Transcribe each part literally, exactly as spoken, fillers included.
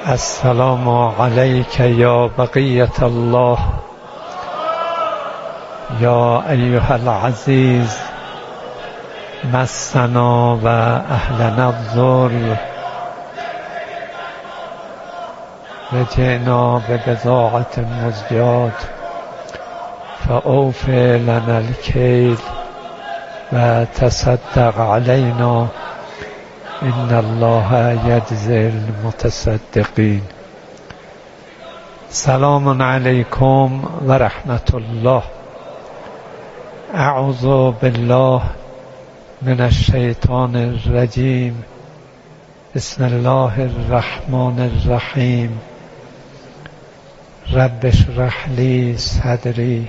السلام عليك يا بقية الله يا أيها العزيز مسنا وأهلنا الضر رجعنا ببضاعة مزجاة فأوفي لنا الكيل وتصدق علينا إن الله يجزي المتصدقين. سلام عليكم ورحمة الله. أعوذ بالله من الشيطان الرجيم. بسم الله الرحمن الرحيم. رب اشرح لي صدري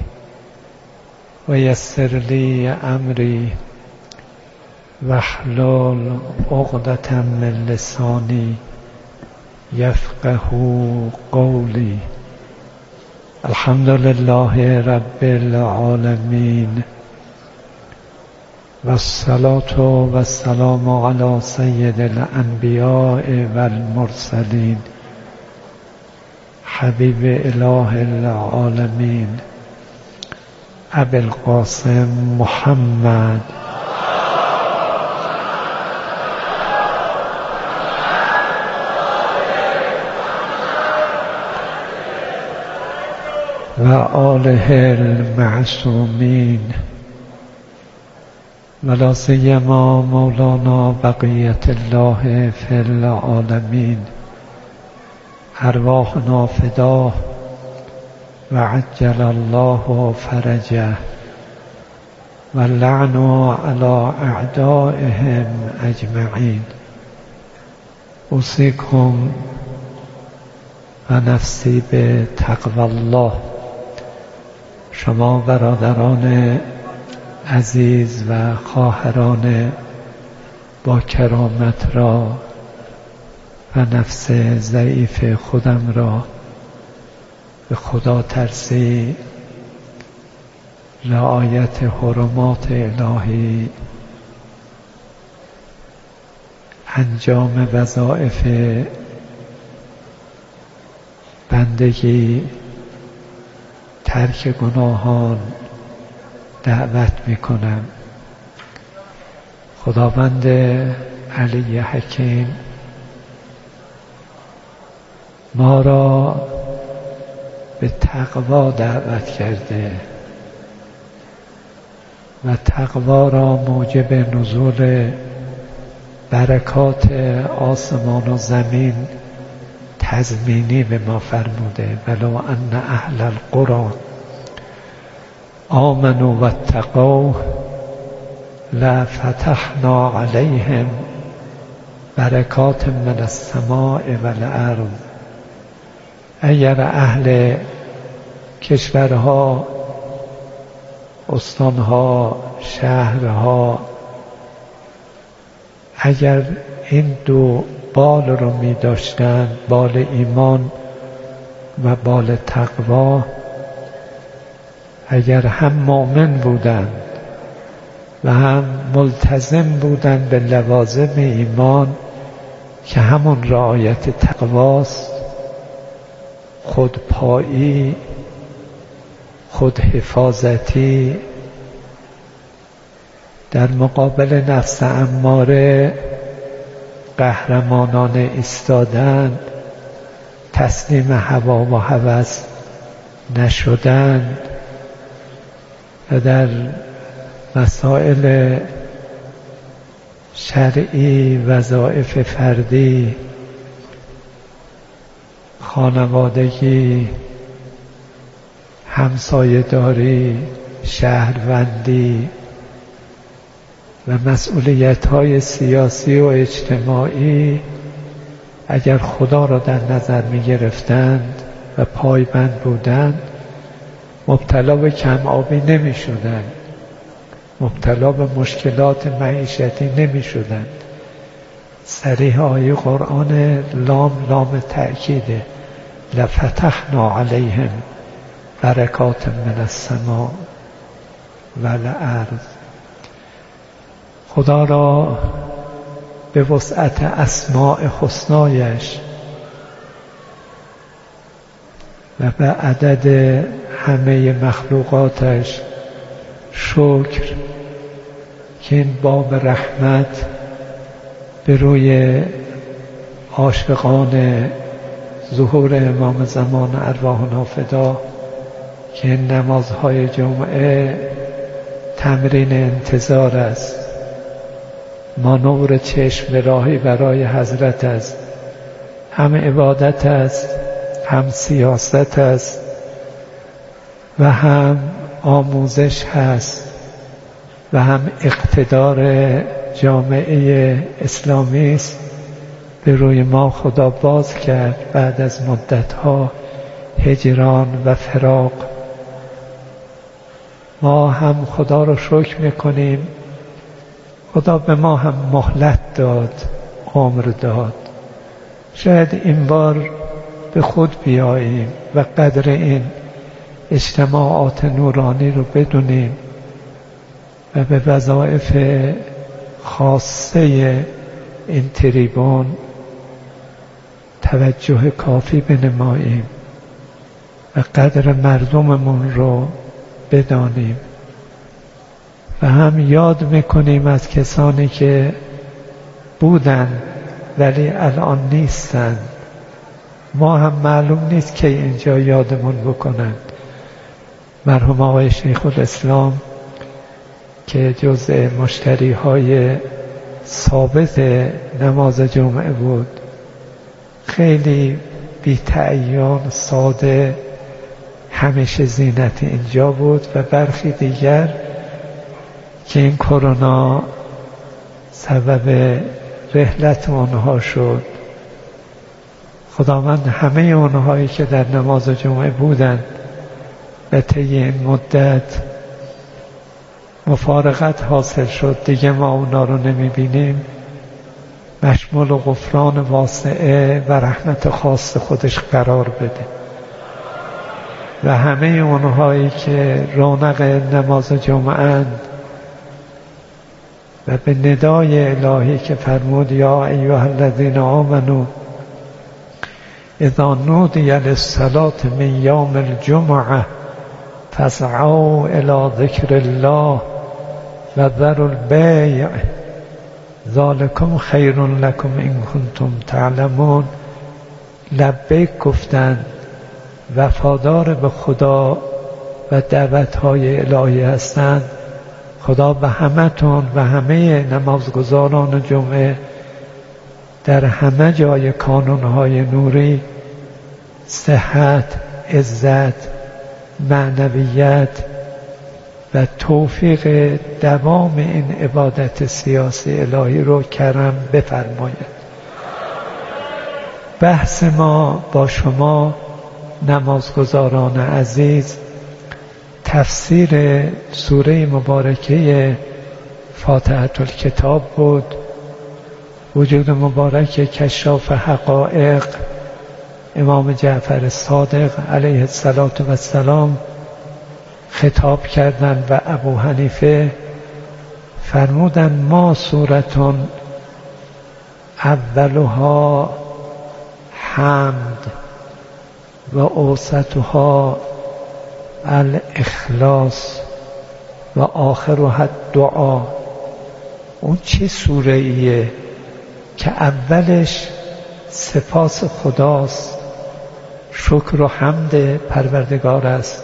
ويسر لي أمري واحلل عقدة من لساني يفقهوا قولي. الحمد لله رب العالمين والصلاة والسلام على سيد الأنبياء والمرسلين حبيب إله العالمين أبي القاسم محمد و آله المعصومين ولا سيما مولانا بقية الله في العالمين. أرواحنا فداه وعجل الله فرجه واللعن على أعدائهم أجمعين. أوصيكم ونفسي بتقوى الله. شما برادران عزیز و خواهران با کرامت را و نفس ضعیف خودم را به خدا ترسی رعایت حرمات الهی، انجام وظایف بندگی، ترک گناهان دعوت میکنم. خداوند علی حکیم ما را به تقوا دعوت کرده و تقوا را موجب نزول برکات آسمان و زمین تضمینی به ما فرموده. ولو ان اهل القرى آمنوا واتقوا لفتحنا عليهم برکات من السماء والارض. اگر اهل کشورها، استانها، شهرها اگر این دو بال رو می داشتند، بال ایمان و بال تقوا، اگر هم مؤمن بودند و هم ملتزم بودند به لوازم ایمان که همون رعایت تقواست، خودپایی، خودحفاظتی، در مقابل نفس اماره قهرمانانه ایستادند، تسلیم هوا و هوس نشدند و در مسائل شرعی، وظایف فردی، خانوادگی، همسایه‌داری، شهروندی و مسئولیت‌های سیاسی و اجتماعی اگر خدا را در نظر می‌گرفتند و پایبند بودند، مبتلا به کم‌آبی نمی‌شدند، مبتلا به مشکلات معیشتی نمی‌شدند. صریح آیه قرآن لام لام تأکیده. لفتحنا علیهم برکات من السماء والارض. خدا را به وسعت اسماء حسنایش و به عدد همه مخلوقاتش شکر که این باب رحمت به روی عاشقان ظهور امام زمان ارواحنا فدا که این نمازهای جمعه تمرین انتظار است، مانور چشم راهی برای حضرت است، هم عبادت است، هم سیاست است و هم آموزش هست و هم اقتدار جامعه اسلامی است. به روی ما خدا باز کرد بعد از مدتها هجران و فراق. ما هم خدا رو شکر میکنیم، خدا به ما هم مهلت داد، عمر داد. شاید این بار به خود بیاییم و قدر این اجتماعات نورانی رو بدونیم و به وظایف خاصه این تریبون توجه کافی بنماییم و قدر مردممون رو بدانیم و هم یاد میکنیم از کسانی که بودن ولی الان نیستن. ما هم معلوم نیست که اینجا یادمون بکنن. مرحوم آقای شیخ الاسلام که جزء مشتری های ثابت نماز جمعه بود، خیلی بی تعیان، ساده، همیشه زینت اینجا بود و برخی دیگر که این کرونا سبب رحلت اونها شد. خداوند همه اونهایی که در نماز جمعه بودند و طی این مدت مفارقت حاصل شد، دیگه ما اونا رو نمیبینیم، مشمول و غفران واسعه و رحمت خاص خودش قرار بده و همه اونهایی که رونق نماز جمعه و به ندای الهی که فرمود یا ایها الذین آمنوا اذا نودی للصلاة من یوم الجمعه فاسعوا الی ذکر الله و ذروا البیع ذالکم خیر لکم ان کنتم تعلمون. لبیک گفتند، وفادار به خدا و دعوتهای الهی هستند. خدا به همتون و همه نمازگزاران جمعه در همه جای کانونهای نوری صحت، عزت، معنویت و توفیق دوام این عبادت سیاسی الهی رو کرم بفرماید. بحث ما با شما نمازگزاران عزیز تفسیر سوره مبارکه فاتحه الکتاب بود. وجود مبارک کشاف حقایق امام جعفر صادق علیه السلام خطاب کردند و ابو حنیفه فرمودند ما سورتون اولها حمد و اوسطها الاخلاص و آخرها دعا. اون چه سوره ایه که اولش سپاس خداست، شکر و حمد پروردگار است،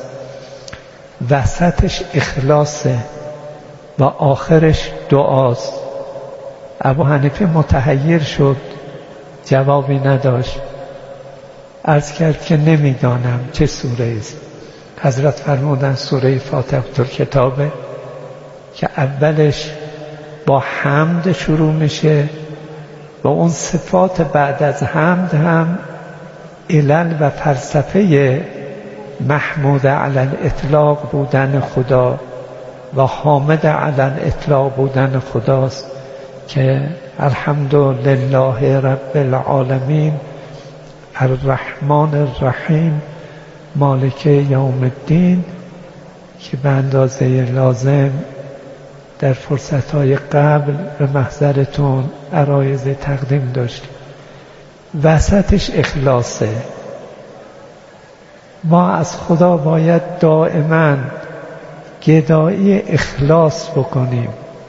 وسطش اخلاصه و آخرش دعاست. ابو حنیفه متحیر شد، جوابی نداشت. عرض کرد که نمیدانم چه سوره است. حضرت فرمودن سوره فاتحه الکتابه که اولش با حمد شروع میشه و اون صفات بعد از حمد هم علل و فلسفه محمود علی الاطلاق بودن خدا و حامد علی الاطلاق بودن خداست که الحمدلله رب العالمین الرحمن الرحیم مالک یوم الدین که به اندازه لازم در فرصتهای قبل به محضرتون عرایض تقدیم داشتیم. وسطش اخلاصه ما از خدا باید دائما گدایی اخلاص بکنیم.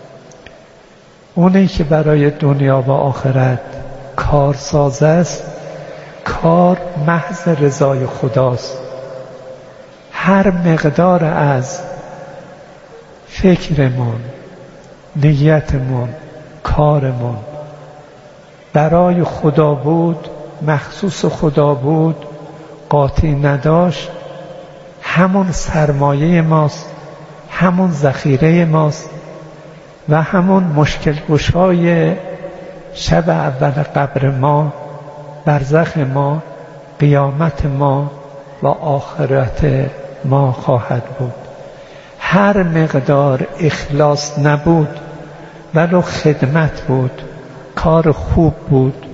اونی که برای دنیا و آخرت کارساز است، کار محض رضای خداست. هر مقدار از فکرمون، نیتمون، کارمون برای خدا بود، مخصوص خدا بود، قاطی نداشت، همون سرمایه ماست، همون ذخیره ماست و همون مشکل گشای شب اول قبر ما، برزخ ما، قیامت ما و آخرت ما خواهد بود. هر مقدار اخلاص نبود ولو خدمت بود، کار خوب بود،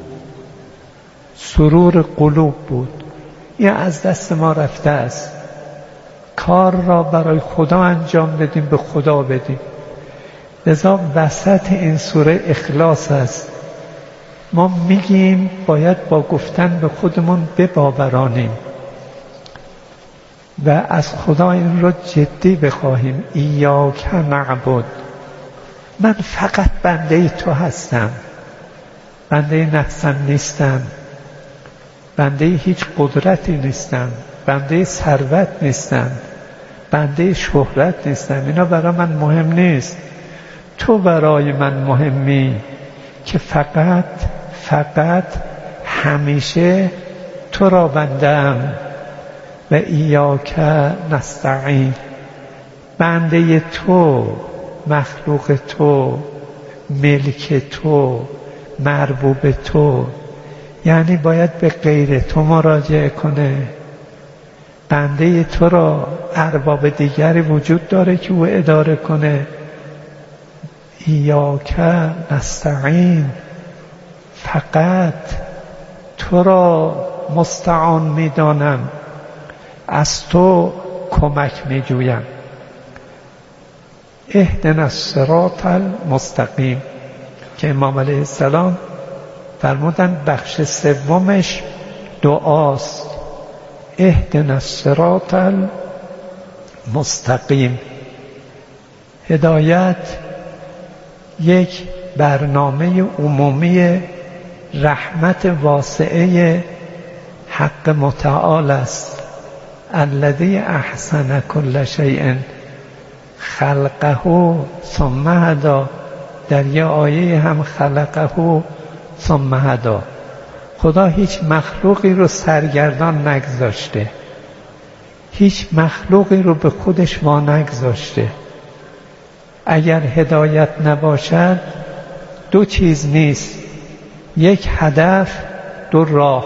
سرور قلوب بود، این از دست ما رفته است. کار را برای خدا انجام بدیم، به خدا بدیم. لذا وسط این سوره اخلاص است. ما میگیم باید با گفتن به خودمون بباورانیم و از خدا این رو جدی بخواهیم. ایاک نعبد، من فقط بنده تو هستم، بنده نفسم نیستم، بنده هیچ قدرتی نیستم، بنده ثروت نیستم، بنده شهرت نیستم. اینا برای من مهم نیست. تو برای من مهمی که فقط فقط همیشه تو را بندم و ایاک نستعین، بنده تو، مخلوق تو، ملک تو، مربوب تو. یعنی باید به غیر تو مراجعه کنه. بنده تو را ارباب دیگری وجود داره که او اداره کنه. ایاک نستعین، فقط تو را مستعان میدانم، از تو کمک میجویم. اهدنا الصراط المستقیم که امام علیه السلام فرمودن بخش سومش دعاست. اهدنا الصراط المستقیم. هدایت یک برنامه عمومی رحمت واسعه حق متعال است. الذی احسن کل شیء خلقه ثم هدی. در یه آیه هم خلقه ثم هدی. خدا هیچ مخلوقی رو سرگردان نگذاشته، هیچ مخلوقی رو به خودش وا نگذاشته. اگر هدایت نباشد دو چیز نیست، یک هدف، دو راه.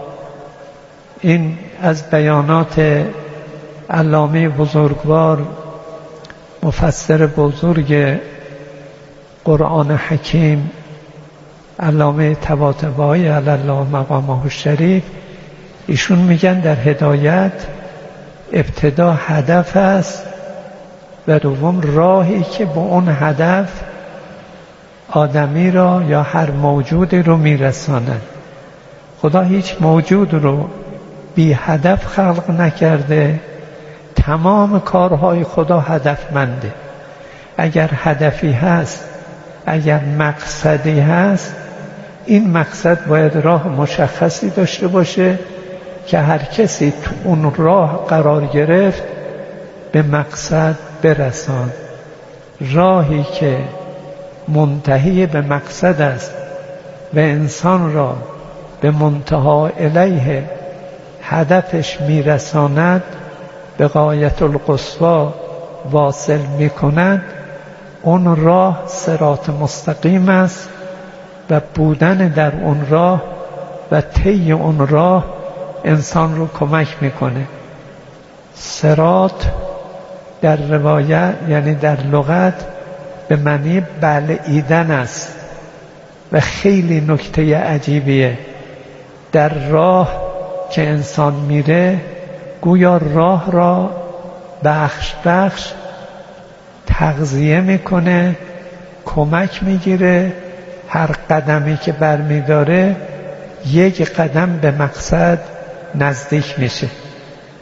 این از بیانات علامه بزرگوار مفسر بزرگ قرآن حکیم علامه طباطبایی علی الله مقامه الشریف. ایشون میگن در هدایت ابتدا هدف است و دوم راهی که به اون هدف آدمی را یا هر موجودی رو میرساند. خدا هیچ موجود رو بی هدف خلق نکرده. تمام کارهای خدا هدفمنده. اگر هدفی هست، اگر مقصدی هست، این مقصد باید راه مشخصی داشته باشه که هر کسی تو اون راه قرار گرفت به مقصد برسان. راهی که منتهی به مقصد است و انسان را به منتها الیه هدفش میرساند، به غایت القصوی واصل میکند، اون راه صراط مستقیم است و بودن در اون راه و طی اون راه انسان رو کمک میکنه. صراط در روایت یعنی در لغت به معنی بلعیدن است و خیلی نکته عجیبیه. در راه که انسان میره گویا راه را بخش بخش تغذیه میکنه، کمک میگیره. هر قدمی که برمیداره یک قدم به مقصد نزدیک میشه.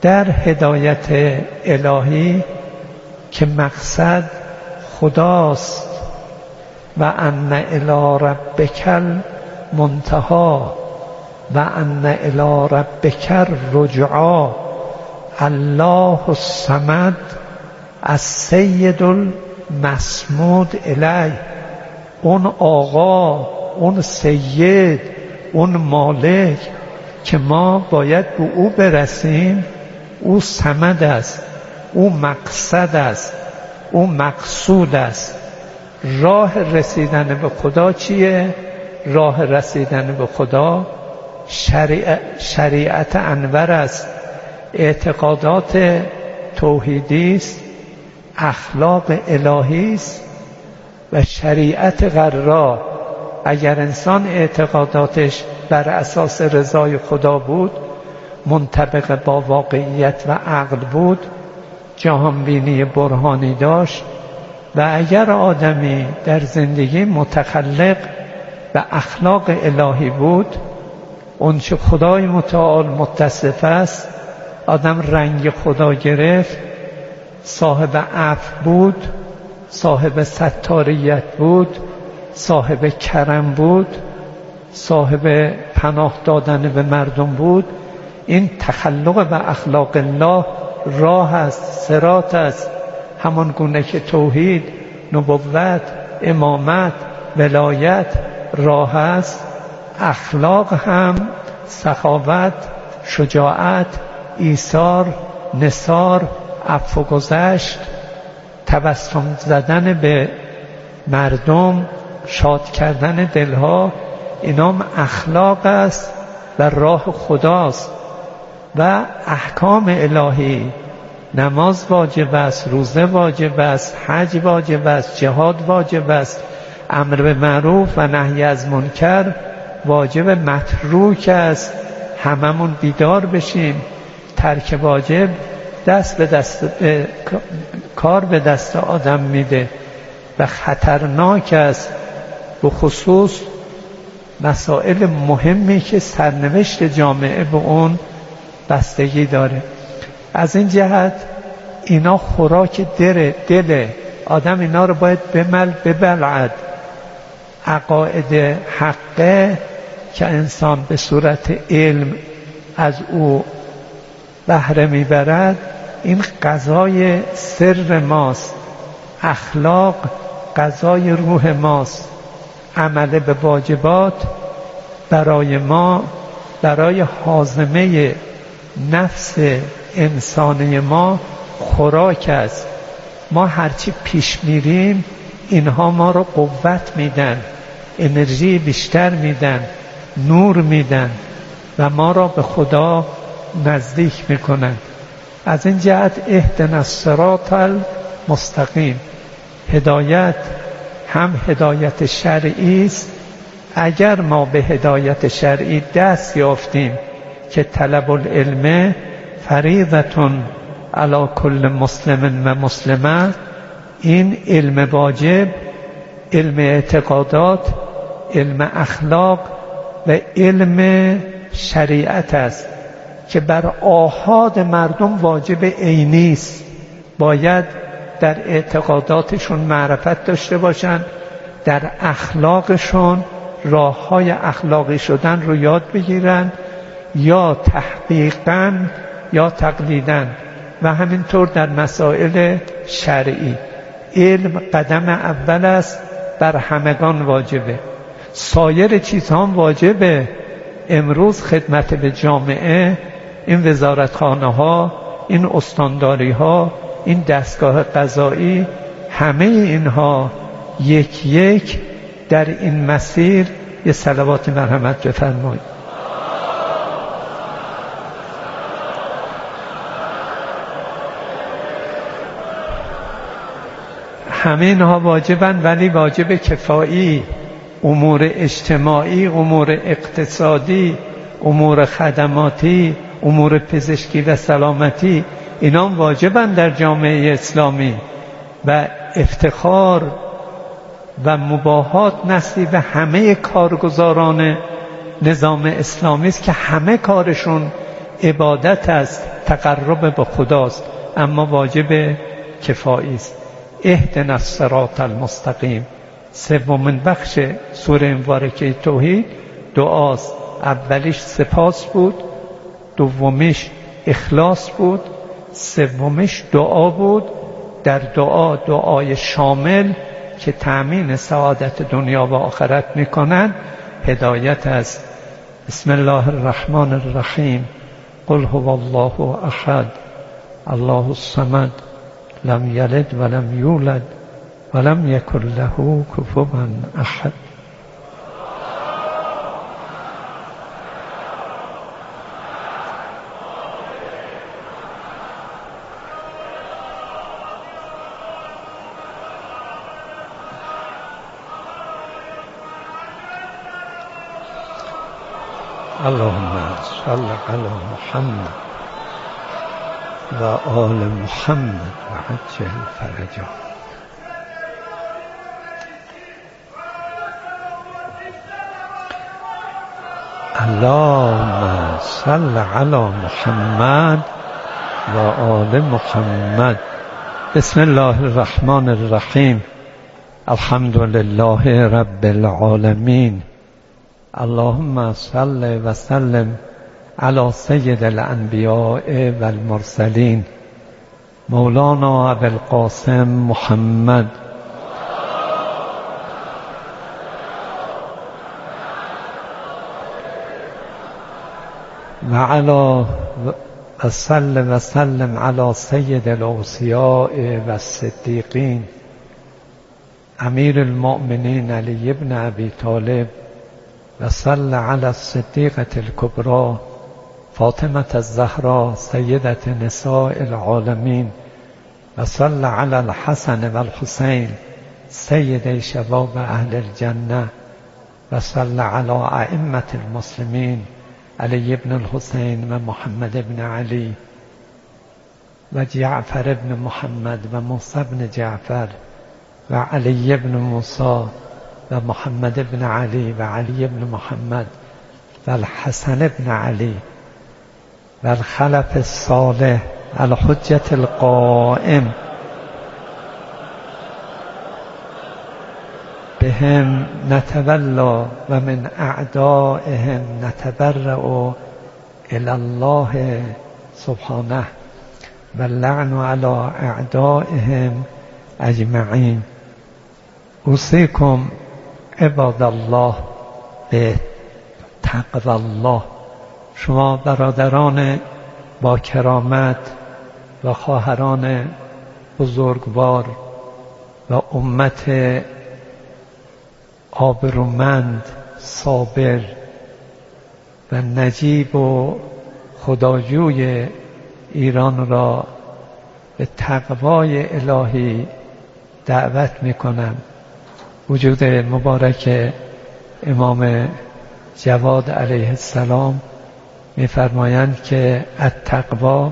در هدایت الهی که مقصد خداست و ان الی ربک المنتهی و ان الی ربک الرجعی الله الصمد السید المسمود الیه. اون آقا، اون سید، اون مالک که ما باید به او برسیم، او صمد است، او مقصد است، او مقصود است. راه رسیدن به خدا چیه؟ راه رسیدن به خدا شریعت, شریعت انور است، اعتقادات توحیدی است، اخلاق الهی است و شریعت قرار. اگر انسان اعتقاداتش بر اساس رضای خدا بود، منطبق با واقعیت و عقل بود، جهانبینی برهانی داشت، و اگر آدمی در زندگی متخلق به اخلاق الهی بود، اون چه خدای متعال متصف است، آدم رنگ خدا گرفت، صاحب عفو بود، صاحب ستاریت بود، صاحب کرم بود، صاحب پناه دادن به مردم بود. این تخلق به اخلاق الله راه است، صراط است. همان گونه که توحید، نبوت، امامت، ولایت راه است، اخلاق هم سخاوت، شجاعت، ایثار، نثار، عفو گذشت، تبسم زدن به مردم، شاد کردن دلها، اینام اخلاق است و راه خداست. و احکام الهی، نماز واجب است، روزه واجب است، حج واجب است، جهاد واجب است، امر به معروف و نهی از منکر واجب متروک است. هممون بیدار بشیم. ترک واجب دست به دست به کار به دست آدم میده و خطرناک است، به خصوص مسائل مهمی که سرنوشت جامعه به اون بستگی داره. از این جهت اینا خوراک دل دل آدم، اینا رو باید بمل ببلعد. عقاید حقه که انسان به صورت علم از او بهره میبرد، این غذای سر ماست. اخلاق غذای روح ماست. عمل به واجبات برای ما، برای هاضمه نفس انسانی ما خوراک است. ما هرچی پیش میریم اینها ما رو قوت میدن، انرژی بیشتر میدن، نور میدن و ما را به خدا نزدیک میکنن. از این جهت اهدنا الصراط المستقیم، هدایت هم هدایت شرعی است. اگر ما به هدایت شرعی دست یافتیم که طلب العلم فریضتون علی کل مسلم و مسلمه، این علم واجب، علم اعتقادات، علم اخلاق و علم شریعت است که بر آحاد مردم واجب عینی است. باید در اعتقاداتشون معرفت داشته باشند، در اخلاقشون راه های اخلاقی شدن رو یاد بگیرن، یا تحقیقاً یا تقلیداً. و همینطور در مسائل شرعی علم قدم اول است، بر همگان واجبه. سایر چیزها واجبه. امروز خدمت به جامعه، این وزارتخانه ها، این استانداری ها، این دستگاه قضایی، همه اینها یک یک در این مسیر یه صلوات مرحمت بفرمایید. همه اینها واجبن، ولی واجب کفایی. امور اجتماعی، امور اقتصادی، امور خدماتی، امور پزشکی و سلامتی، اینا واجبن در جامعه اسلامی. و افتخار و مباهات نصیب همه کارگزاران نظام اسلامی است که همه کارشون عبادت است، تقرب به خداست، اما واجب کفایی است. اهدنا الصراط المستقیم. سومین بخش سوره مبارکه توحید دعاست. اولیش سپاس بود، دومیش اخلاص بود، سومیش دعا بود. در دعا دعای شامل که تأمین سعادت دنیا و آخرت میکنند هدایت است. بسم الله الرحمن الرحیم. قل هو الله احد الله الصمد لم یلد ولم یولد ولم یکن له کفوا احد. اللهم صل علی محمد و آل محمد و عجل فرجهم. اللهم صل علی محمد و آل محمد. بسم الله الرحمن الرحیم. الحمد لله رب العالمین. اللهم صل و سلم علی سید الانبیاء و المرسلین مولانا ابوالقاسم محمد و علی و صل و سلم علی سید الاوصیاء و الصدیقین امیر المؤمنین علی بن ابی طالب و صل علی الصدیقة الکبری فاطمة الزهراء سیدة نساء العالمین و صل علی الحسن و الحسین سید شباب اهل الجنه و صل علی ائمة المسلمین علی بن الحسین و محمد بن علی و جعفر بن محمد و موسی بن جعفر و علی بن موسی و محمد بن علی و علی بن محمد و الحسن بن علی و الخلف الصالح الحجة القائم بهم نتولا و من اعدائهم نتبرأ الی الله سبحانه و اللعن علی اعدائهم اجمعین. اوصیکم عباد الله به تقوی الله. شما برادران با کرامت و خواهران بزرگوار و امت آبرومند صابر و نجیب و خداجوی ایران را به تقوای الهی دعوت میکنم. وجود مبارک امام جواد علیه السلام میفرمایند که التقوا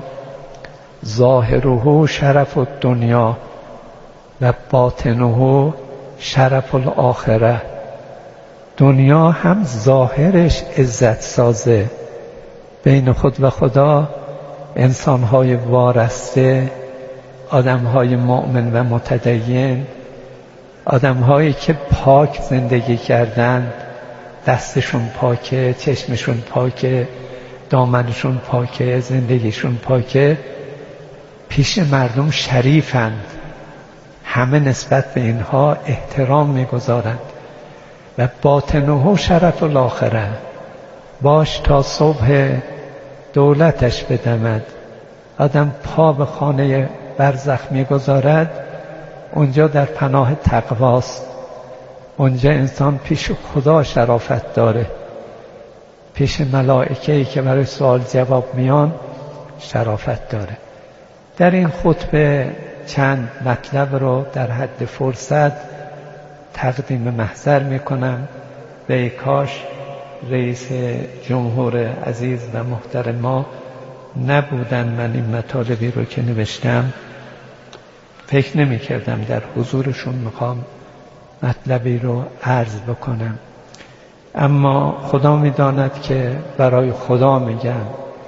ظاهره شرف الدنیا و باطنه شرف الاخره. دنیا هم ظاهرش عزت سازه، بین خود و خدا انسانهای وارسته، آدمهای مؤمن و متدین، آدمهایی که پاک زندگی کردند، دستشون پاکه، چشمشون پاکه، دامنشون پاکه، زندگیشون پاکه، پیش مردم شریفند. همه نسبت به اینها احترام میگذارند. و باطنه شرف الاخره، باش تا صبح دولتش بدمد. آدم پا به خانه برزخ میگذارد، اونجا در پناه تقواست. اونجا انسان پیش خدا شرافت داره، پیش ملائکه‌ای که برای سوال جواب میان شرافت داره. در این خطبه چند مطلب رو در حد فرصت تقدیم محضر میکنم. به ای کاش رئیس جمهور عزیز و محترم ما نبودن من این مطالبی رو که نوشتم فکر نمی کردم در حضورشون میخوام مطلبی رو عرض بکنم، اما خدا میداند که برای خدا میگم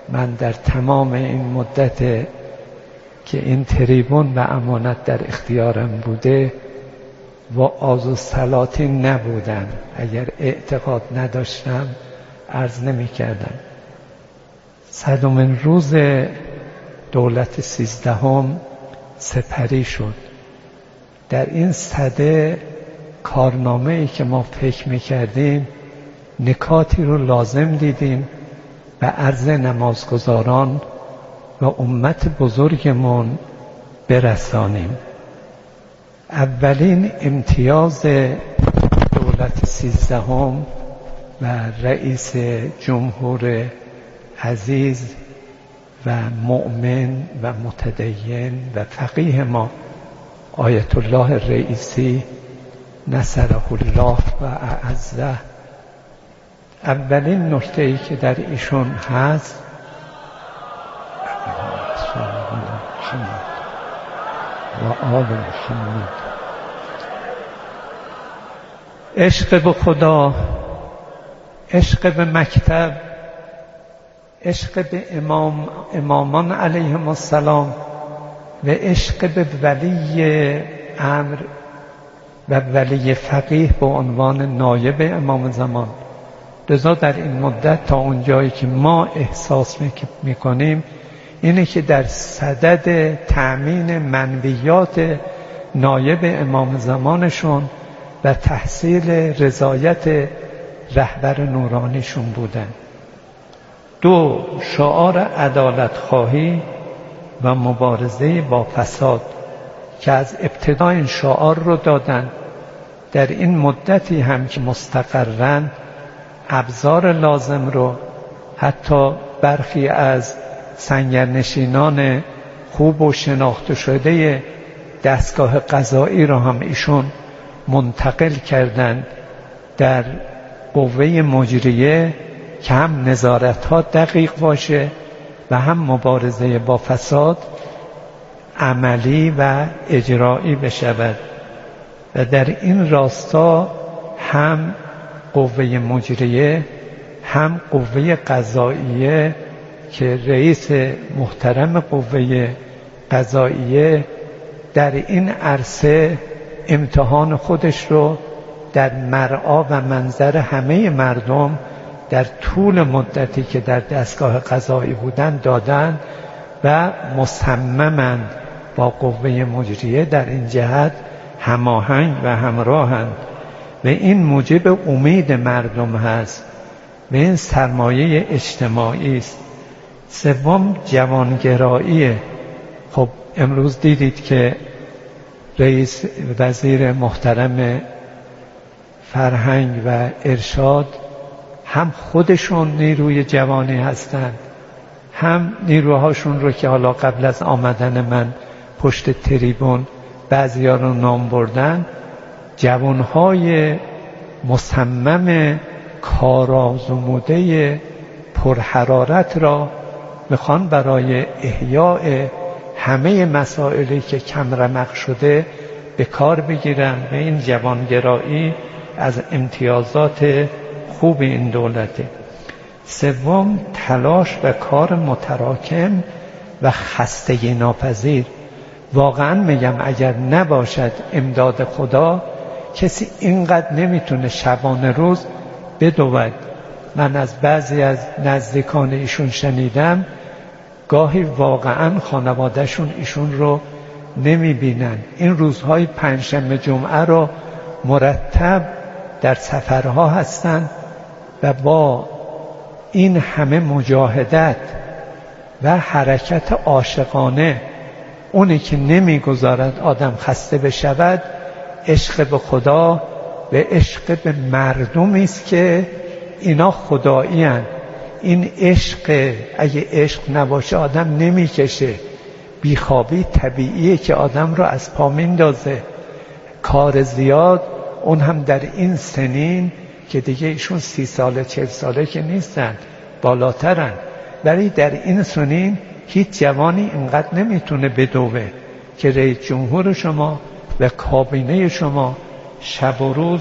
من در تمام این مدت که این تریبون و امانت در اختیارم بوده و آز و سلاطین نبودن. اگر اعتقاد نداشتم عرض نمی کردم. صدومین روز دولت سیزدهم سپری شد. در این سده کارنامه ای که ما فکر میکردیم نکاتی رو لازم دیدیم به عرض نمازگزاران و امت بزرگمون برسانیم. اولین امتیاز دولت سیزدهم و رئیس جمهور عزیز و مؤمن و متدین و فقیه ما آیت الله الرئیسی نصره الله و اعزه، اولین نکته ای که در ایشون هست و آل محمد عشق به خدا، عشق به مکتب، عشق به امام امامان علیهم السلام و عشق به ولی امر و ولی فقیه به عنوان نایب امام زمان. لذا در این مدت تا اونجایی که ما احساس میکنیم اینه که در صدد تأمین منویات نایب امام زمانشون و تحصیل رضایت رهبر نورانیشون بودن. دو، شعار عدالت خواهی و مبارزه با فساد که از ابتدا این شعار رو دادن. در این مدتی هم که مستقرن ابزار لازم رو حتی برخی از سنگرنشینان خوب و شناخته شده دستگاه قضایی را هم ایشون منتقل کردند در قوه مجریه که هم نظارت‌ها دقیق باشه و هم مبارزه با فساد عملی و اجرایی بشود. و در این راستا هم قوه مجریه هم قوه قضاییه که رئیس محترم قوه قضاییه در این عرصه امتحان خودش رو در مرعا و منظر همه مردم در طول مدتی که در دستگاه قضایی بودن دادن و مصممند با قوه مجریه در این جهت هماهنگ و همراهند و این موجب امید مردم هست و این سرمایه اجتماعی است. سوم، جوانگراییه. خب امروز دیدید که رئیس وزیر محترم فرهنگ و ارشاد هم خودشون نیروی جوانی هستند، هم نیروهاشون رو که حالا قبل از آمدن من پشت تریبون بعضیا رو نام بردن، جوانهای مصمم کارآزموده پرحرارت را میخوان برای احیاء همه مسائلی که کم رمق شده به کار بگیرن و این جوانگرایی از امتیازات خوب این دولته. سوم، تلاش و کار متراکم و خستگی ناپذیر. واقعا میگم اگر نباشد امداد خدا کسی اینقدر نمیتونه شبانه روز بدود. من از بعضی از نزدیکان ایشون شنیدم گاهی واقعا خانوادهشون ایشون رو نمیبینن. این روزهای پنجشنبه جمعه رو مرتب در سفرها هستن و با این همه مجاهدت و حرکت عاشقانه، اونی که نمیگذارد آدم خسته بشود عشق به خدا و عشق به مردمی است که اینا خدایی هستند. این عشق، اگه عشق نباشه آدم نمیکشه. بیخوابی طبیعیه که آدم رو از پا میندازه. کار زیاد، اون هم در این سنین که دیگه ایشون سی ساله چل ساله که نیستن، بالاترن، ولی در این سنین هیچ جوانی اینقدر نمیتونه بدوه که رئیس جمهور شما و کابینه شما شب و روز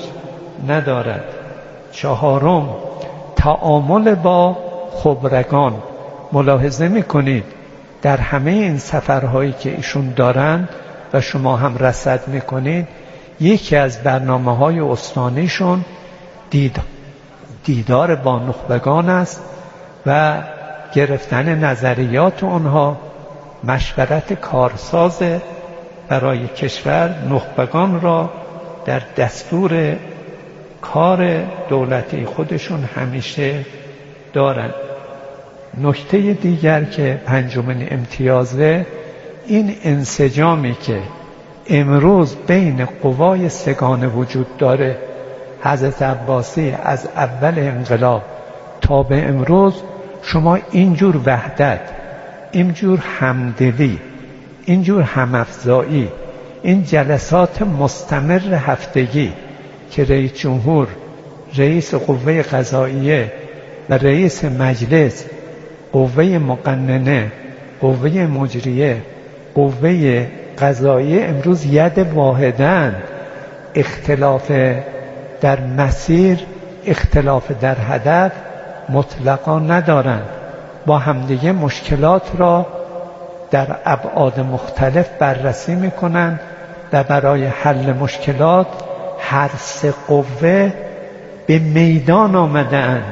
ندارد. چهارم، تعامل با خبرگان. ملاحظه میکنید در همه این سفرهایی که ایشون دارند و شما هم رصد میکنید، یکی از برنامه های استانیشون دید دیدار با نخبگان است و گرفتن نظریات اونها، مشورت کارساز برای کشور. نخبگان را در دستور کار دولتی خودشون همیشه دارن. نکته دیگر که پنجمین امتیازه، این انسجامی که امروز بین قوای سگانه وجود داره. حضرت عباسی از اول انقلاب تا به امروز شما اینجور وحدت، اینجور همدلی، اینجور همافزایی، این جلسات مستمر هفتگی که رئیس جمهور، رئیس قوه قضاییه و رئیس مجلس، قوه مقننه، قوه مجریه، قوه قضاییه امروز ید واحدند. اختلاف در مسیر، اختلاف در هدف مطلقا ندارند. با همدیگه مشکلات را در ابعاد مختلف بررسی میکنند و برای حل مشکلات هر سه قوه به میدان آمده‌اند.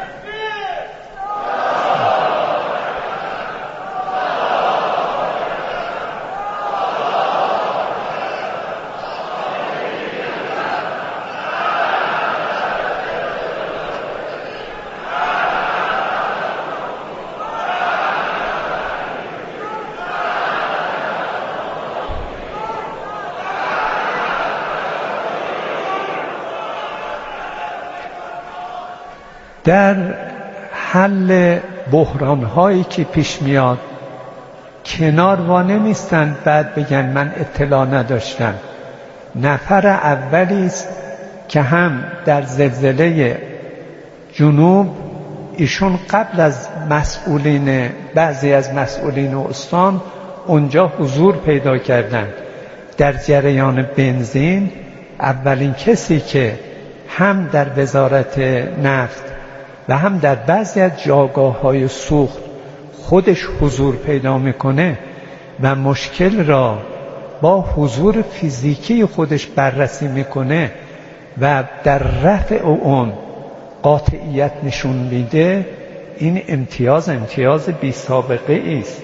در حل بحران‌هایی که پیش میاد کنار وا نمیستند بعد بگن من اطلاع نداشتم. نفر اولی است که هم در زلزله جنوب ایشون قبل از مسئولین، بعضی از مسئولین استان اونجا حضور پیدا کردند. در جریان بنزین اولین کسی که هم در وزارت نفت و هم در بعضی از جاگاه‌های سوخت خودش حضور پیدا میکنه و مشکل را با حضور فیزیکی خودش بررسی میکنه و در رفع اون قاطعیت نشون میده، این امتیاز امتیاز بی سابقه است.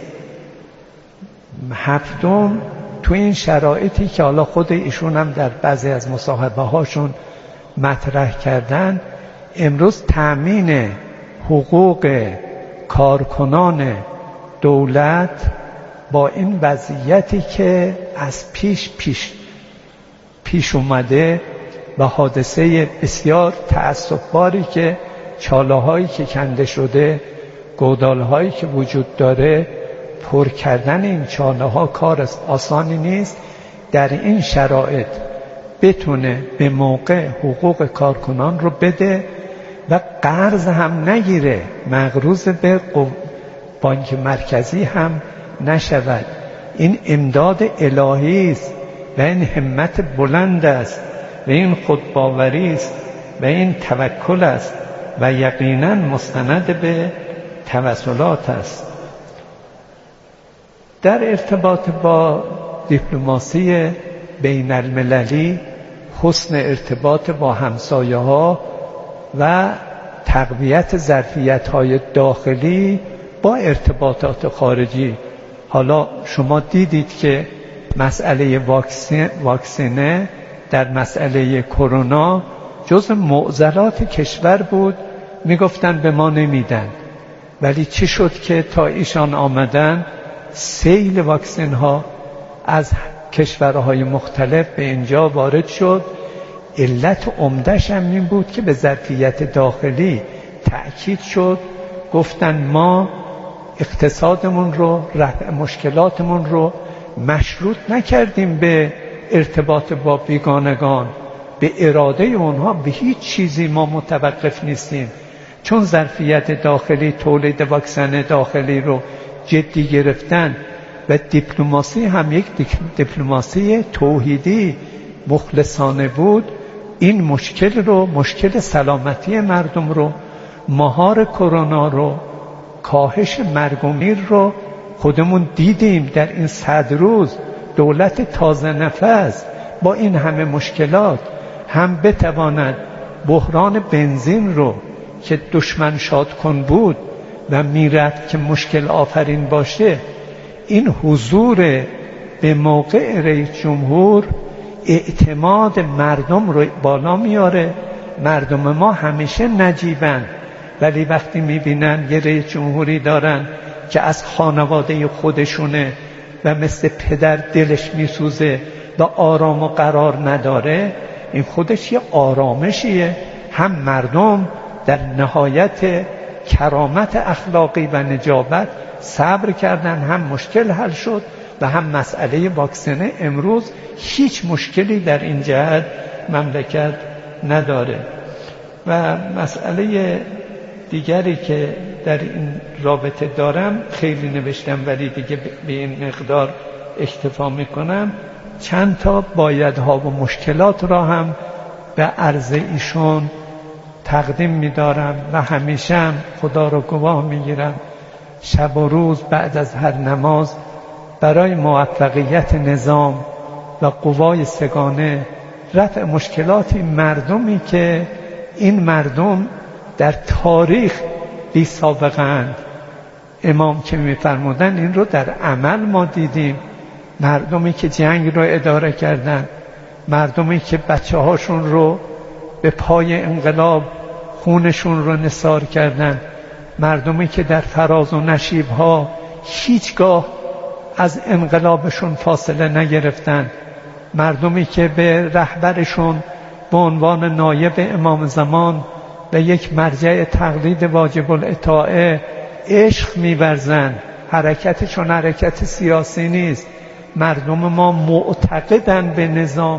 هفتم، تو این شرایطی که حالا خود ایشون هم در بعضی از مصاحبه هاشون مطرح کردن، امروز تأمین حقوق کارکنان دولت با این وضعیتی که از پیش پیش پیش اومده و حادثه بسیار تأسف‌باری که چاله هایی که کنده شده، گودال هایی که وجود داره، پر کردن این چاله ها کار آسانی نیست. در این شرایط بتونه به موقع حقوق کارکنان رو بده و قرض هم نگیره، مقروض به بانک مرکزی هم نشود. این امداد الهی است و این همت بلند است و این خودباوری است و این توکل است و یقینا مستند به توسلات است. در ارتباط با دیپلماسی بین المللی، حسن ارتباط با همسایه ها و تقویت ظرفیت های داخلی با ارتباطات خارجی. حالا شما دیدید که مسئله واکسن واکسینه در مسئله کرونا جز معضلات کشور بود، میگفتن به ما نمیدن، ولی چی شد که تا ایشان آمدن سیل واکسن ها از کشورهای مختلف به اینجا وارد شد. علت عمده‌اش هم این بود که به ظرفیت داخلی تأکید شد. گفتن ما اقتصادمون رو، رفع مشکلاتمون رو مشروط نکردیم به ارتباط با بیگانگان، به اراده اونها، به هیچ چیزی ما متوقف نیستیم. چون ظرفیت داخلی، تولید واکسن داخلی رو جدی گرفتن و دیپلماسی هم یک دیپلماسی توحیدی مخلصانه بود، این مشکل رو، مشکل سلامتی مردم رو، مهار کرونا رو کاهش مرگ و میر رو خودمون دیدیم در این صد روز. دولت تازه نفس با این همه مشکلات هم بتواند بحران بنزین رو که دشمن شاد کن بود و میرفت که مشکل آفرین باشه، این حضور به موقع رئیس جمهور اعتماد مردم رو بالا میاره. مردم ما همیشه نجیبن، ولی وقتی میبینن یه رئیس جمهوری دارن که از خانواده خودشونه و مثل پدر دلش میسوزه و آرام و قرار نداره، این خودش یه آرامشیه. هم مردم در نهایت کرامت اخلاقی و نجابت صبر کردن، هم مشکل حل شد و هم مسئله واکسنه امروز هیچ مشکلی در این جهت مملکت نداره. و مسئله دیگری که در این رابطه دارم، خیلی نوشتم ولی دیگه به این مقدار اکتفا میکنم، چند تا بایدها و مشکلات را هم به عرض ایشون تقدیم می‌دارم و همیشه هم خدا رو گواه میگیرم شب و روز بعد از هر نماز برای موفقیت نظام و قوای سگانه رفع مشکلات این مردمی که این مردم در تاریخ بی سابقه اند. امام که می‌فرمودن این رو در عمل ما دیدیم. مردمی که جنگ رو اداره کردن، مردمی که بچه هاشون رو به پای انقلاب خونشون رو نثار کردن، مردمی که در فراز و نشیب ها هیچگاه از انقلابشون فاصله نگرفتن، مردمی که به رهبرشون به عنوان نایب امام زمان و یک مرجع تقلید واجب الاطاعه عشق می‌ورزند. حرکتشون حرکت سیاسی نیست. مردم ما معتقدن به نظام،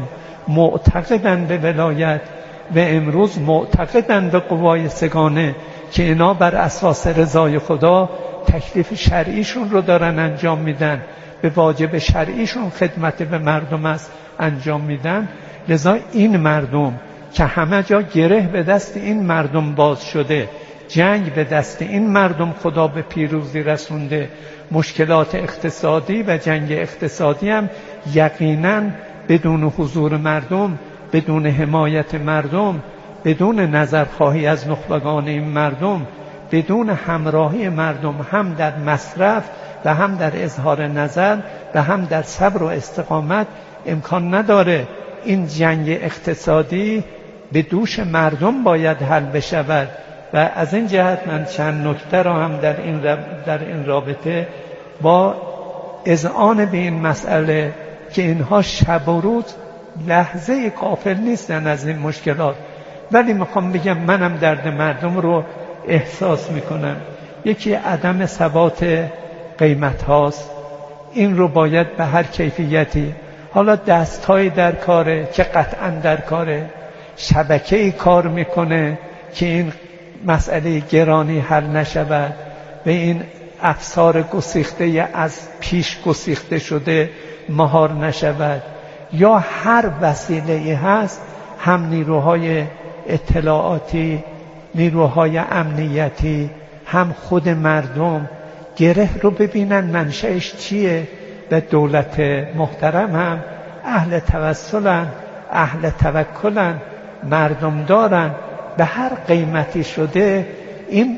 معتقدن به ولایت و امروز معتقدن به قوای سگانه که اینا بر اساس رضای خدا تکلیف شرعیشون رو دارن انجام میدن، به واجب شرعیشون خدمت به مردم است انجام میدن. لذا این مردم که همه جا گره به دست این مردم باز شده، جنگ به دست این مردم خدا به پیروزی رسونده، مشکلات اقتصادی و جنگ اقتصادی هم یقینا بدون حضور مردم، بدون حمایت مردم، بدون نظرخواهی از نخبگان این مردم، بدون همراهی مردم هم در مصرف و هم در اظهار نظر و هم در صبر و استقامت امکان نداره. این جنگ اقتصادی به دوش مردم باید حل بشود و از این جهت من چند نکته را هم در این در این رابطه با اذعان به این مسئله که اینها شب و روز لحظه غافل نیستن از این مشکلات، ولی میخوام بگم منم درد مردم رو احساس میکنم. یکی عدم ثبات قیمت هاست، این رو باید به هر کیفیتی، حالا دست‌های در کاره که قطعاً در کاره، شبکه‌ای کار میکنه که این مسئله گرانی حل نشود و این افسار گسیخته از پیش گسیخته شده مهار نشود، یا هر وسیله‌ای هست، هم نیروهای اطلاعاتی، نیروهای امنیتی، هم خود مردم گره رو ببینن منشأش چیه و دولت محترم هم اهل توسلن، اهل توکلن، مردم دارن، به هر قیمتی شده این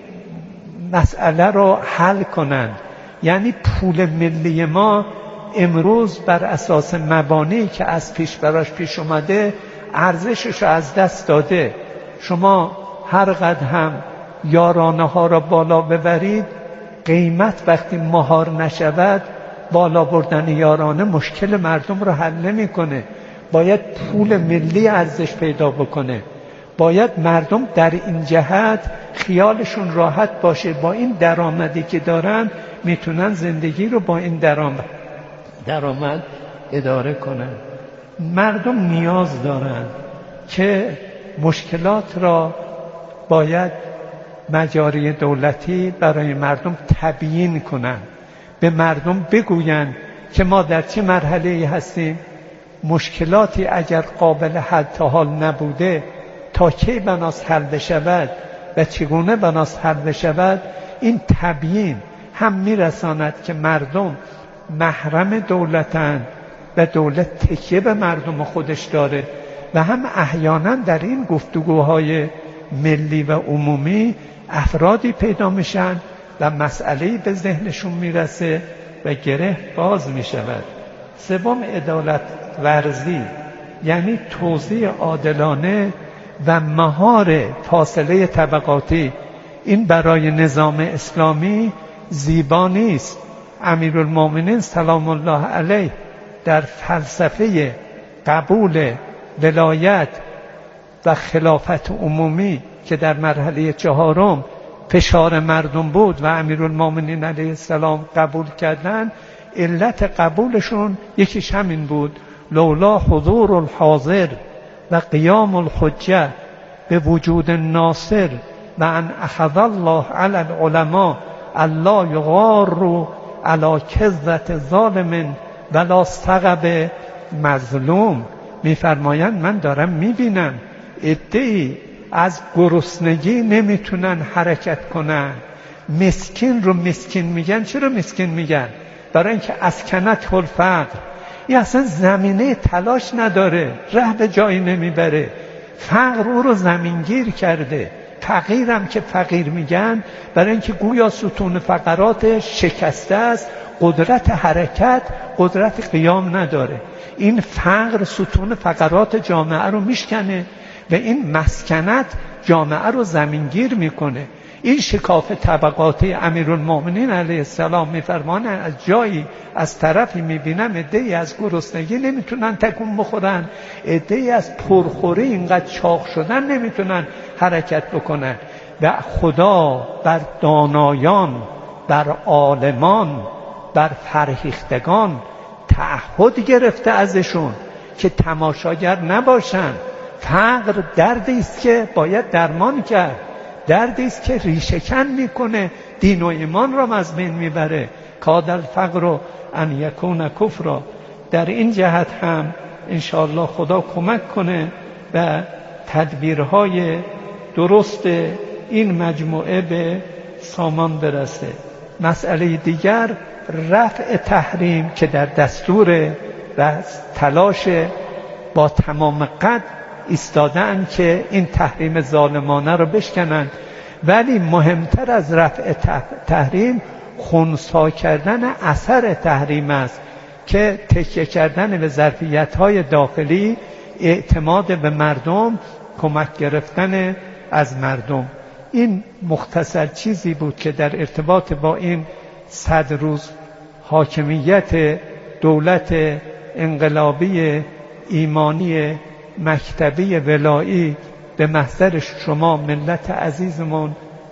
مسئله رو حل کنن. یعنی پول ملی ما امروز بر اساس مبانی که از پیش براش پیش اومده ارزشش رو از دست داده. شما هر قدر هم یارانه ها را بالا ببرید، قیمت وقتی مهار نشود، بالا بردن یارانه مشکل مردم رو حل نمی‌کنه. باید پول ملی ارزش پیدا بکنه، باید مردم در این جهت خیالشون راحت باشه، با این درآمدی که دارن میتونن زندگی رو با این درآمد درآمد اداره کنن. مردم نیاز دارن که مشکلات را باید مجاری دولتی برای مردم تبیین کنن، به مردم بگوین که ما در چه مرحله‌ای هستیم، مشکلاتی اگر قابل حل تا حال نبوده تا کی بناس حل بشود و چگونه بناس حل بشود، این تبیین هم میرساند که مردم محرم دولتند و دولت تکیه به مردم خودش داره و هم احیانا در این گفتگوهای ملی و عمومی افرادی پیدا میشن و مسئله‌ای به ذهنشون میرسه و گره باز میشود. سوم، عدالت ورزی، یعنی توزیع عادلانه و مهار فاصله طبقاتی. این برای نظام اسلامی زیبا نیست. امیرالمومنین سلام الله علیه در فلسفه قبول ولایت و خلافت عمومی که در مرحله چهارم فشار مردم بود و امیرالمومنین علیه السلام قبول کردن، علت قبولشون یکیش همین بود: لولا حضور الحاضر و قیام الحجه به وجود ناصر و ان اخذ الله علی العلماء الله یغار علی کذة ظالم ولا ثغب مظلوم. میفرمایند من دارم میبینم عده‌ای از گرسنگی نمیتونن حرکت کنن. مسکین رو مسکین میگن. چرا مسکین میگن؟ برای اینکه اسکنت الفقر، این اصلا زمینه تلاش نداره، ره به جایی نمیبره، فقر او رو زمینگیر کرده. فقیرم که فقیر میگن برای اینکه گویا ستون فقرات شکسته است، قدرت حرکت، قدرت قیام نداره. این فقر ستون فقرات جامعه رو میشکنه و این مسکنت جامعه رو زمینگیر میکنه. این شکاف طبقاتی امیرالمومنین علیه السلام میفرمانند از جایی از طرفی میبینم عده‌ای از گرسنگی نمیتونن تکون بخورن، عده‌ای از پرخوری اینقدر چاق شدن نمیتونن حرکت بکنن و خدا بر دانایان، بر عالمان، بر فرهیختگان تعهد گرفته ازشون که تماشاگر نباشن. فقر دردی است که باید درمان کرد، دردی است که ریشه‌کن میکنه، دین و ایمان را از بین میبره. کاد الفقر ان یکون کفرا. در این جهت هم انشاءالله خدا کمک کنه و تدبیرهای درست این مجموعه به سامان برسه. مسئله دیگر رفع تحریم که در دستور و تلاش با تمام قد ایستادن که این تحریم ظالمانه رو بشکنن، ولی مهمتر از رفع تحریم خنثی کردن اثر تحریم است که تکیه کردن به ظرفیت‌های داخلی، اعتماد به مردم، کمک گرفتن از مردم. این مختصر چیزی بود که در ارتباط با این صد روز حاکمیت دولت انقلابی ایمانی مکتبی ولایی به محضر شما ملت عزیزمون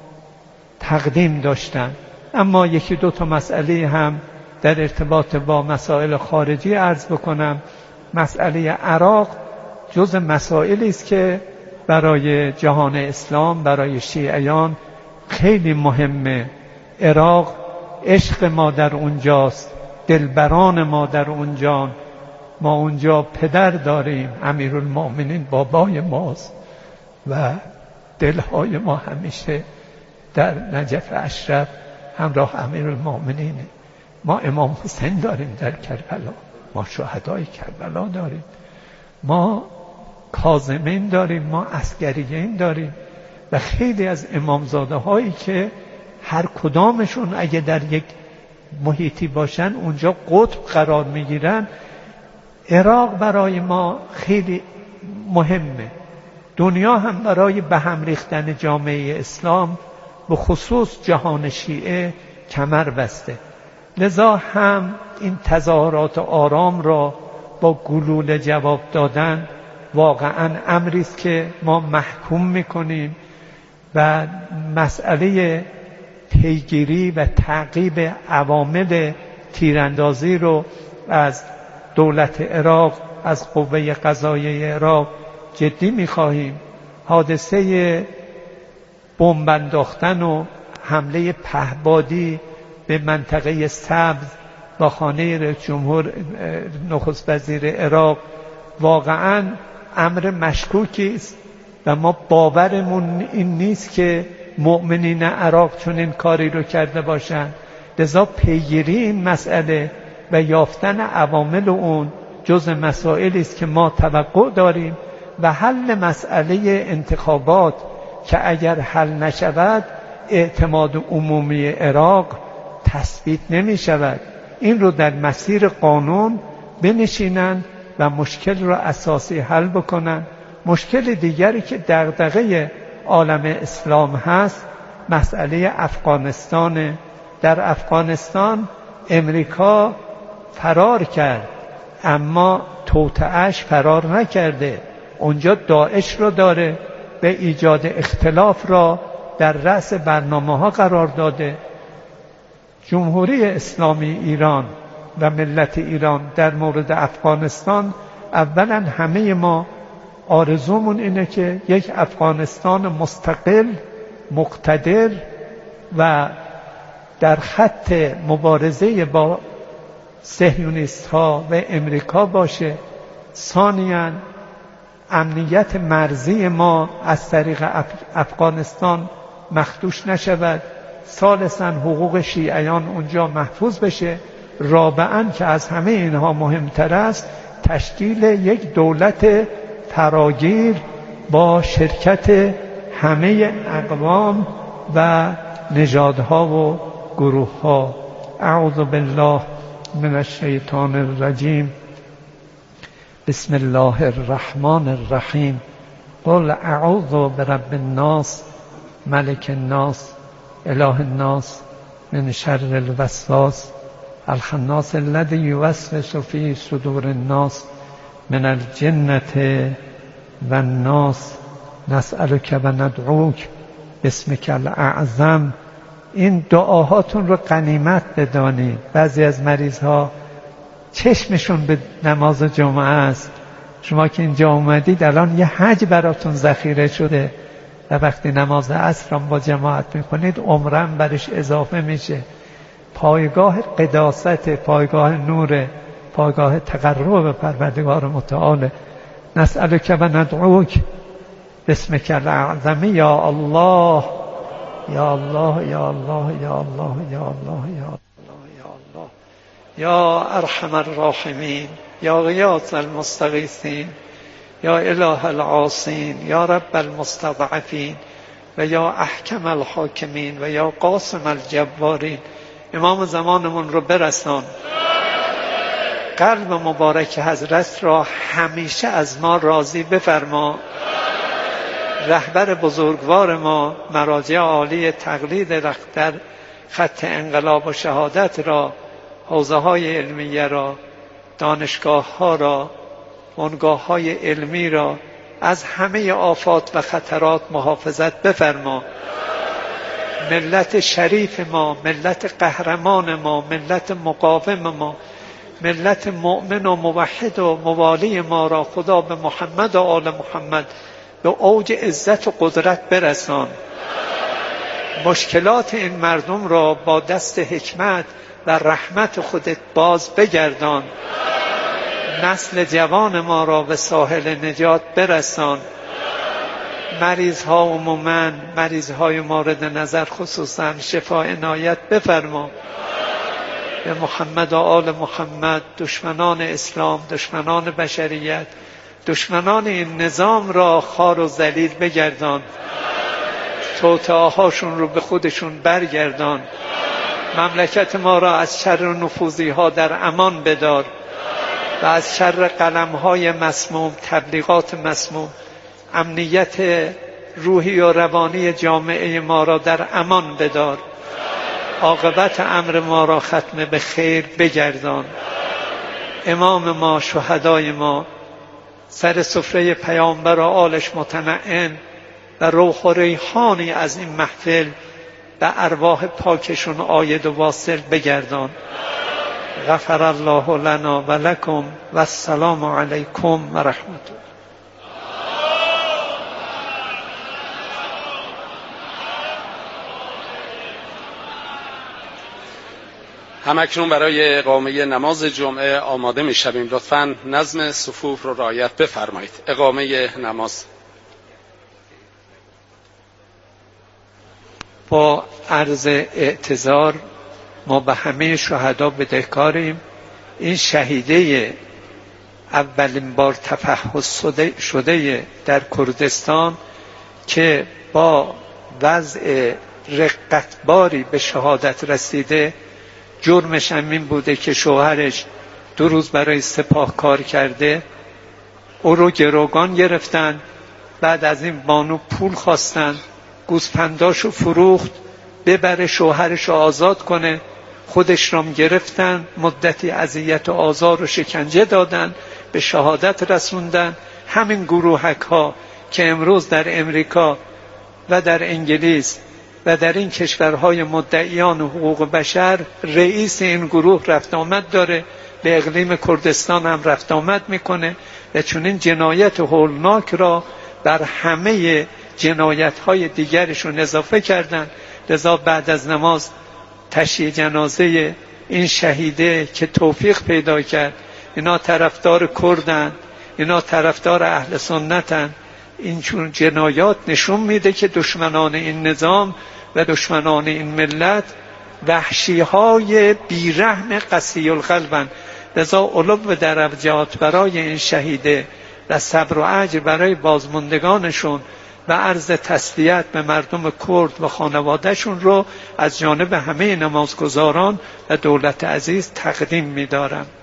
تقدیم داشتم. اما یکی دو تا مسئله هم در ارتباط با مسائل خارجی عرض بکنم. مسئله عراق جز مسائلی است که برای جهان اسلام، برای شیعیان خیلی مهمه. عراق عشق ما در اونجاست، دلبران ما در اونجان. ما اونجا پدر داریم، امیرالمومنین بابای ماست و دلهای ما همیشه در نجف اشرف همراه امیرالمومنینه. ما امام حسین داریم در کربلا، ما شهدای کربلا داریم، ما کاظمین داریم، ما عسکریین داریم و خیلی از امامزاده هایی که هر کدامشون اگه در یک محیطی باشن اونجا قطب قرار میگیرن. عراق برای ما خیلی مهمه. دنیا هم برای به هم ریختن جامعه اسلام به خصوص جهان شیعه کمر بسته. لذا هم این تظاهرات آرام را با گلوله جواب دادن واقعا امری است که ما محکوم میکنیم و مسئله پیگیری و تعقیب عوامل تیراندازی رو از دولت عراق، از قوه قضاییه عراق جدی می‌خواهیم. حادثه بمب انداختن و حمله پهبادی به منطقه سبز با خانه رئیس جمهور نخست وزیر عراق واقعاً امر مشکوکی است و ما باورمون این نیست که مؤمنین عراق چون این کاری رو کرده باشن. لذا پیگیری این مسئله و یافتن عوامل اون جز مسائلی است که ما توقع داریم و حل مسئله انتخابات که اگر حل نشود اعتماد عمومی عراق تثبیت نمی شود. این رو در مسیر قانون بنشینند و مشکل رو اساسی حل بکنن. مشکل دیگری که دغدغه عالم اسلام هست مسئله افغانستان. در افغانستان امریکا فرار کرد اما توطئه‌اش فرار نکرده. اونجا داعش رو داره، به ایجاد اختلاف را در رأس برنامه ها قرار داده. جمهوری اسلامی ایران و ملت ایران در مورد افغانستان، اولا همه ما آرزومون اینه که یک افغانستان مستقل، مقتدر و در خط مبارزه با صهیونیست ها و امریکا باشه. ثانیاً امنیت مرزی ما از طریق افغانستان مخدوش نشود. ثالثاً حقوق شیعیان اونجا محفوظ بشه. رابعاً که از همه اینها مهمتر است تشکیل یک دولت فراگیر با شرکت همه اقوام و نژادها و گروهها. اعوذ بالله من الشیطان الرجیم. بسم الله الرحمن الرحیم. قل اعوذ برب الناس ملک الناس اله الناس من شر الوسواس الخناس الذی یوسوس فی صدور الناس من الجنة و الناس. نسألک و ندعوک باسمک الاعظم. این دعاهاتون رو غنیمت بدانید. بعضی از مریض ها چشمشون به نماز جمعه است. شما که اینجا اومدید الان یه حج براتون ذخیره شده و وقتی نماز عصر هم با جماعت میکنید عمرم برش اضافه میشه. پایگاه قداست، پایگاه نور، پایگاه تقرب به پروردگار متعال. نسألک و ندعوک باسمک الاعظم یا الله یا الله یا الله یا الله یا الله یا الله یا الله یا ارحم الراحمین یا غیاث المستغیثین یا اله العاصین یا رب المستضعفین و یا احکم الحاکمین و یا قاسم الجبارین. امام زمانمون رو برسان. قلب مبارک حضرت را همیشه از ما راضی بفرما. رهبر بزرگوار ما مراجع عالی تقلید در خط انقلاب و شهادت را، حوزه های علمیه را، دانشگاه ها را، بنگاه های علمی را از همه آفات و خطرات محافظت بفرما. ملت شریف ما، ملت قهرمان ما، ملت مقاوم ما، ملت مؤمن و موحد و موالی ما را خدا به محمد و آل محمد به اوج عزت و قدرت برسان. مشکلات این مردم را با دست حکمت و رحمت خودت باز بگردان. نسل جوان ما را به ساحل نجات برسان. مریض ها عموماً، مریض های مورد نظر خصوصاً شفا عنایت بفرما. به محمد و آل محمد دشمنان اسلام، دشمنان بشریت، دشمنان این نظام را خار و ذلیل بگردان. توطئه‌هاشون رو به خودشون برگردان. مملکت ما را از شر نفوذی ها در امان بدار و از شر قلم های مسموم، تبلیغات مسموم. امنیت روحی و روانی جامعه ما را در امان بدار. عاقبت امر ما را ختم به خیر بگردان. امام ما، شهدای ما سر سفره پیامبر و آلش مطمئن و روح و ریحانی از این محفل به ارواح پاکشون عاید و واصل بگردان. غفر الله لنا و لکم و السلام علیکم و رحمت الله. همکنون برای اقامه نماز جمعه آماده می شویم. لطفاً نظم صفوف رو رعایت بفرمایید. اقامه نماز. با عرض اعتذار ما به همه شهدا بدهکاریم. این شهیده اولین بار تفحص شده در کردستان که با وضع رقتباری به شهادت رسیده، جرمش هم این بوده که شوهرش دو روز برای سپاه کار کرده، او رو گروگان گرفتن، بعد از این بانو پول خواستن، گوسفنداشو فروخت ببره شوهرشو آزاد کنه، خودش رام گرفتن، مدتی اذیت و آزار و شکنجه دادن، به شهادت رسوندن. همین گروهک ها که امروز در امریکا و در انگلیس و در این کشورهای مدعیان حقوق بشر رئیس این گروه رفت آمد داره، به اقلیم کردستان هم رفت آمد میکنه و چون این جنایت هولناک را بر همه جنایت های دیگرشون اضافه کردن. لذا بعد از نماز تشییع جنازه این شهیده که توفیق پیدا کرد، اینا طرفدار کردن، اینا طرفدار اهل سنتن، این چون جنایات نشون میده که دشمنان این نظام و دشمنان این ملت وحشی های بیرحم قسی القلبن. لذا علو و درجات برای این شهیده و صبر و اجر برای بازماندگانشون و عرض تسلیت به مردم کرد و خانوادهشون رو از جانب همه نمازگزاران و دولت عزیز تقدیم می‌دارم.